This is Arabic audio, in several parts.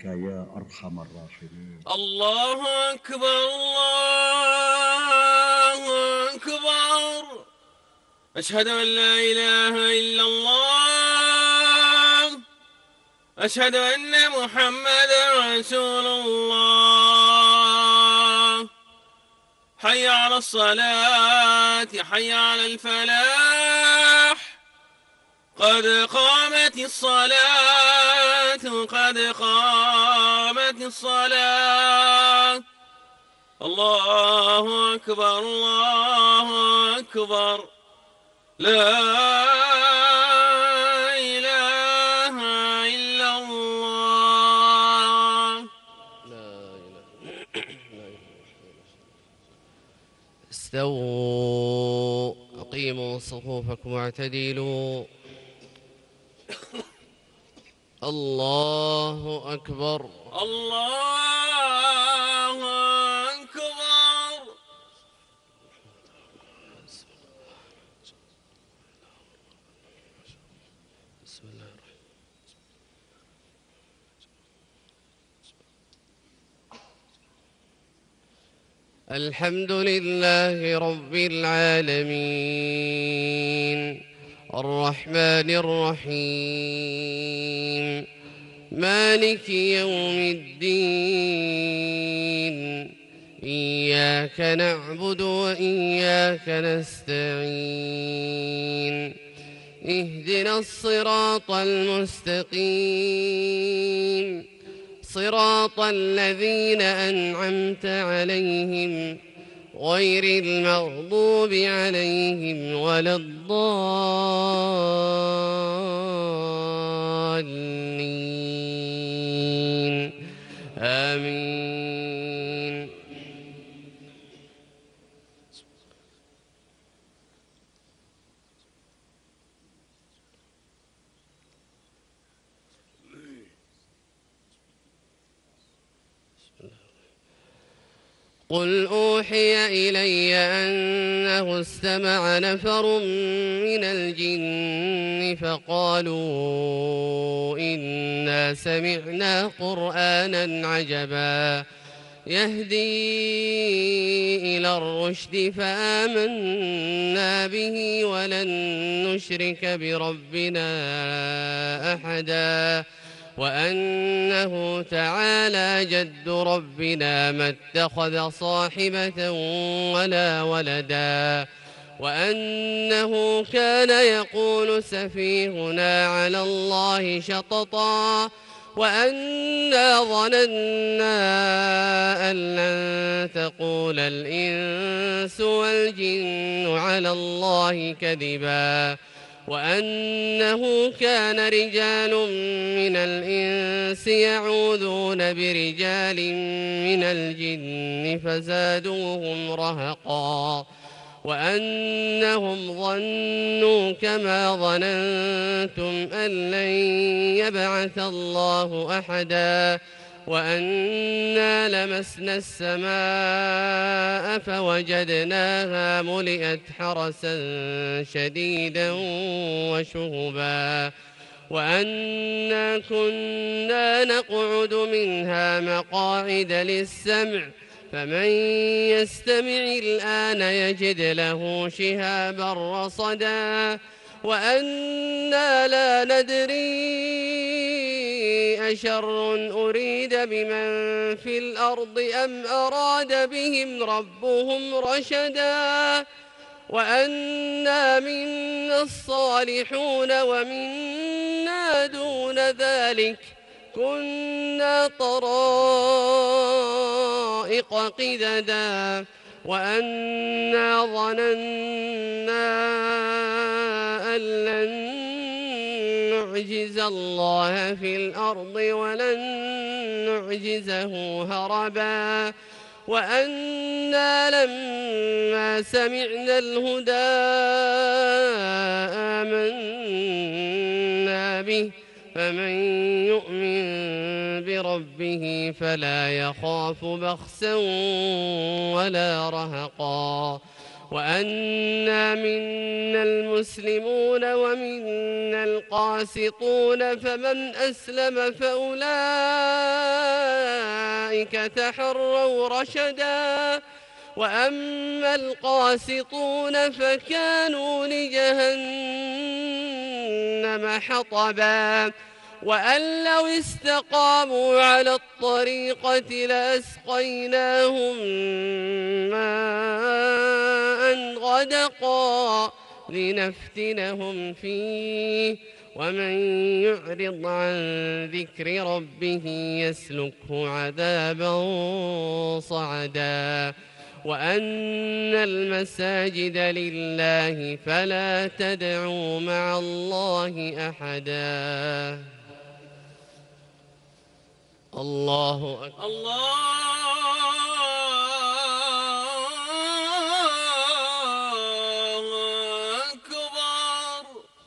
برحمتك يا أرحم الراحمين. الله أكبر الله أكبر. أشهد أن لا إله إلا الله. أشهد أن محمدا رسول الله. حي على الصلاة حي على الفلاح. قد قامت الصلاة قد قامت الصلاة. الله أكبر الله أكبر. لا إله إلا الله. لا إله إلا الله. استووا أقيموا صفوفكم واعتدلوا. الله أكبر. الله أكبر. بسم الله الرحمن الرحيم. الحمد لله رب العالمين الرحمن الرحيم مالك يوم الدين. إياك نعبد وإياك نستعين. اهدنا الصراط المستقيم صراط الذين أنعمت عليهم غير المغضوب عليهم ولا الضالين. آمين. قل أوحي إلي أنه استمع نفر من الجن فقالوا إنا سمعنا قرآنا عجبا يهدي إلى الرشد فآمنا به ولن نشرك بربنا أحدا وأنه تعالى جد ربنا ما اتخذ صاحبة ولا ولدا وأنه كان يقول سفيهنا على الله شططا وأنا ظننا أن لن تقول الإنس والجن على الله كذبا وأنه كان رجال من الإنس يعوذون برجال من الجن فزادوهم رهقا وأنهم ظنوا كما ظننتم أن لن يبعث الله أحدا وأنا لمسنا السماء فوجدناها ملئت حرسا شديدا وشهبا وأنا كنا نقعد منها مقاعد للسمع فمن يستمع الآن يجد له شهابا رصدا وأنا لا ندري أشر أريد بمن في الأرض أم أراد بهم ربهم رشدا وأنا منا الصالحون ومنا دون ذلك كنا طرائق قددا وأنا ظننا أن لن نعجز الله في الأرض ولن نعجزه هربا وأنا لما سمعنا الهدى آمنا به فمن يؤمن بربه فلا يخاف بخسا ولا رهقا وأنا منا المسلمون ومنا القاسطون فمن أسلم فأولئك ربك تحروا رشدا وأما القاسطون فكانوا لجهنم حطبا وأن لو استقاموا على الطريقة لأسقيناهم ماء غدقا لنفتنهم فيه ومن يعرض عن ذكر ربه يسلكه عذابا صعدا وأن المساجد لله فلا تدعوا مع الله أحدا. الله أكبر. الله أكبر.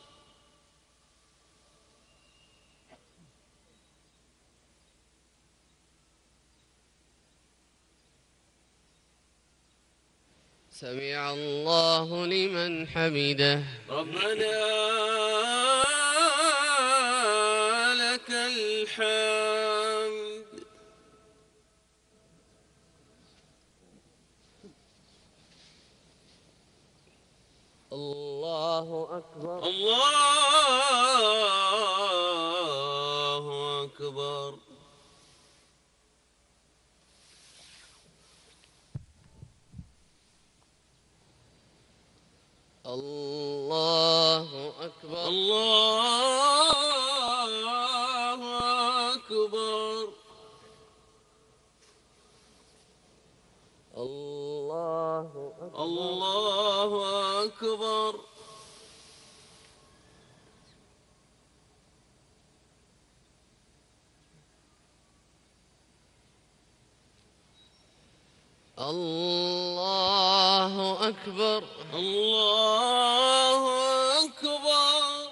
سمع الله لمن حمده. ربنا لك الحمد. الله أكبر. الله أكبر. الله أكبر. الله أكبر. الله أكبر. الله أكبر. الله أكبر. الله أكبر.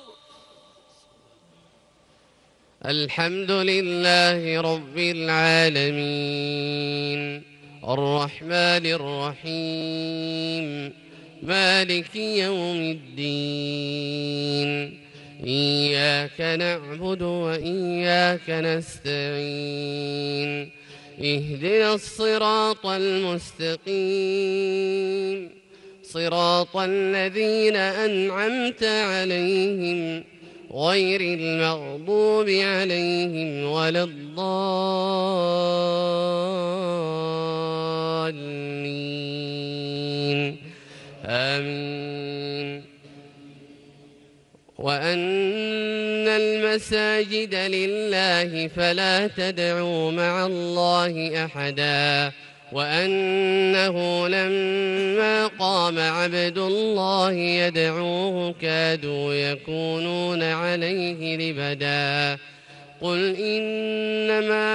الحمد لله رب العالمين الرحمن الرحيم مالك يوم الدين إياك نعبد وإياك نستعين اهدنا الصراط المستقيم صراط الذين أنعمت عليهم غير المغضوب عليهم ولا الضالين آمين. وأن المساجد لله فلا تدعوا مع الله أحدا وأنه لما قام عبد الله يدعوه كادوا يكونون عليه لبدا قل إنما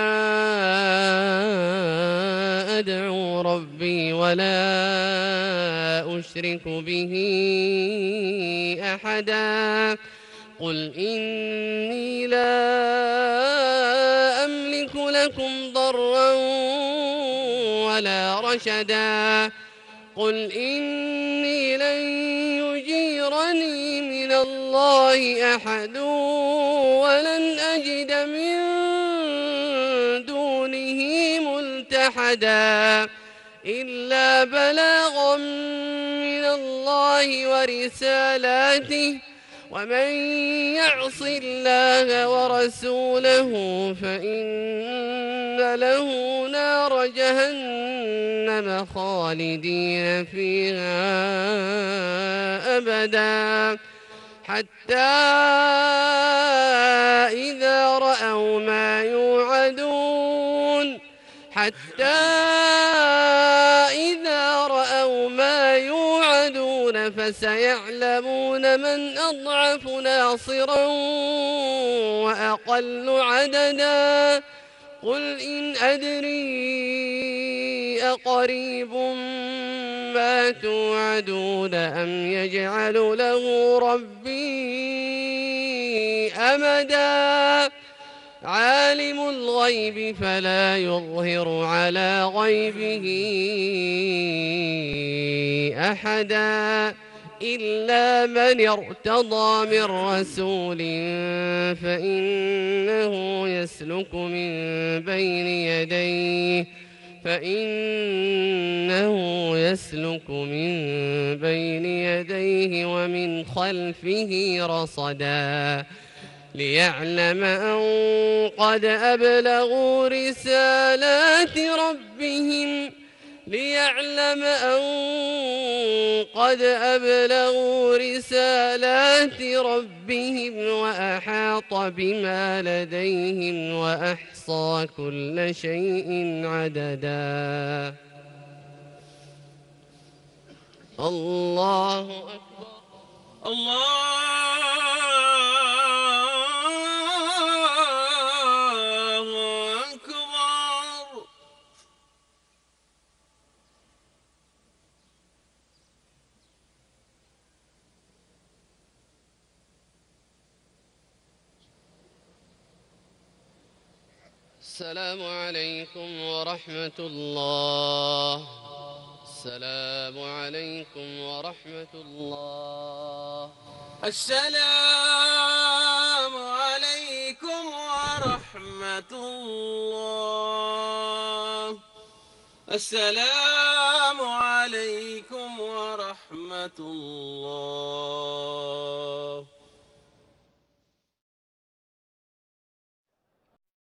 أدعو ربي ولا أشرك به أحدا قل إني لا أملك لكم ضرا ولا رشدا قل إني لن يجيرني من الله أحد ولن أجد من دونه ملتحدا إلا بلاغا من الله ورسالاته ومن يعص الله ورسوله فإن له نار جهنم خالدين فيها أبدا حتى إذا رأوا ما يوعدون فسيعلمون من أضعف ناصرا وأقل عددا قل إن أدري أقريب ما توعدون أم يجعل له ربي أمدا عالم الغيب فلا يظهر على غيبه أحدا إلا من ارتضى من رسول فإنه يسلك من بين يديه ومن خلفه رصدا ليعلم أن قد أبلغوا رسالات ربهم وأحاط بما لديهم وأحصى كل شيء عددا. الله أكبر. الله أكبر. السلام عليكم ورحمة الله. السلام عليكم ورحمة الله. السلام عليكم ورحمة الله. السلام عليكم ورحمة الله.